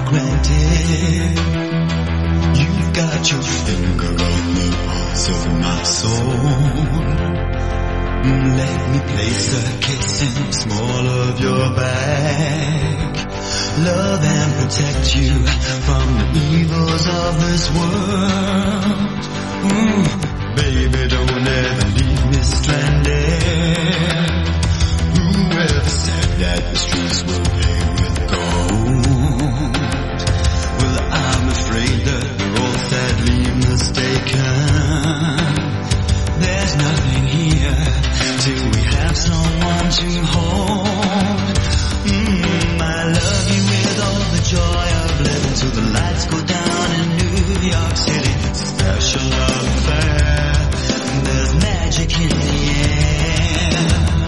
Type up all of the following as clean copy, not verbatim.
granted. You've got your finger on the pulse of my soul. Let me place a case in the small of your back. Love and protect you from the evils of this world. Baby, don't ever leave me stranded. Whoever said that the streets will pay with gold? Well, I'm afraid that we're all sadly mistaken. There's nothing here till we have someone to hold. I love you with all the joy of living till the lights go down in New York City. It's a special love affair. There's magic in the air.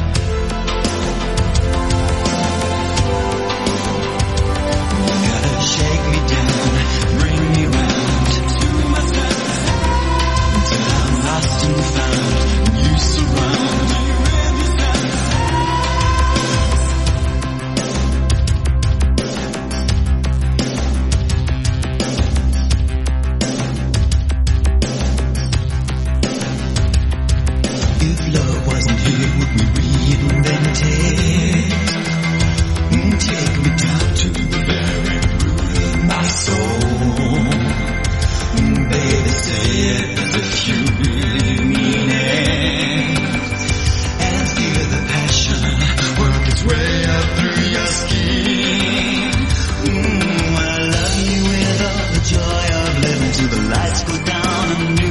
Gotta shake me down, bring me round to my skies until I'm lost and found. You surround me with your skies. If love wasn't here, would we reinvent it? Take me down to the very root of my soul. Baby, say it as if you really mean it. And feel the passion work its way up through your skin. I love you with all the joy of living till the lights go down and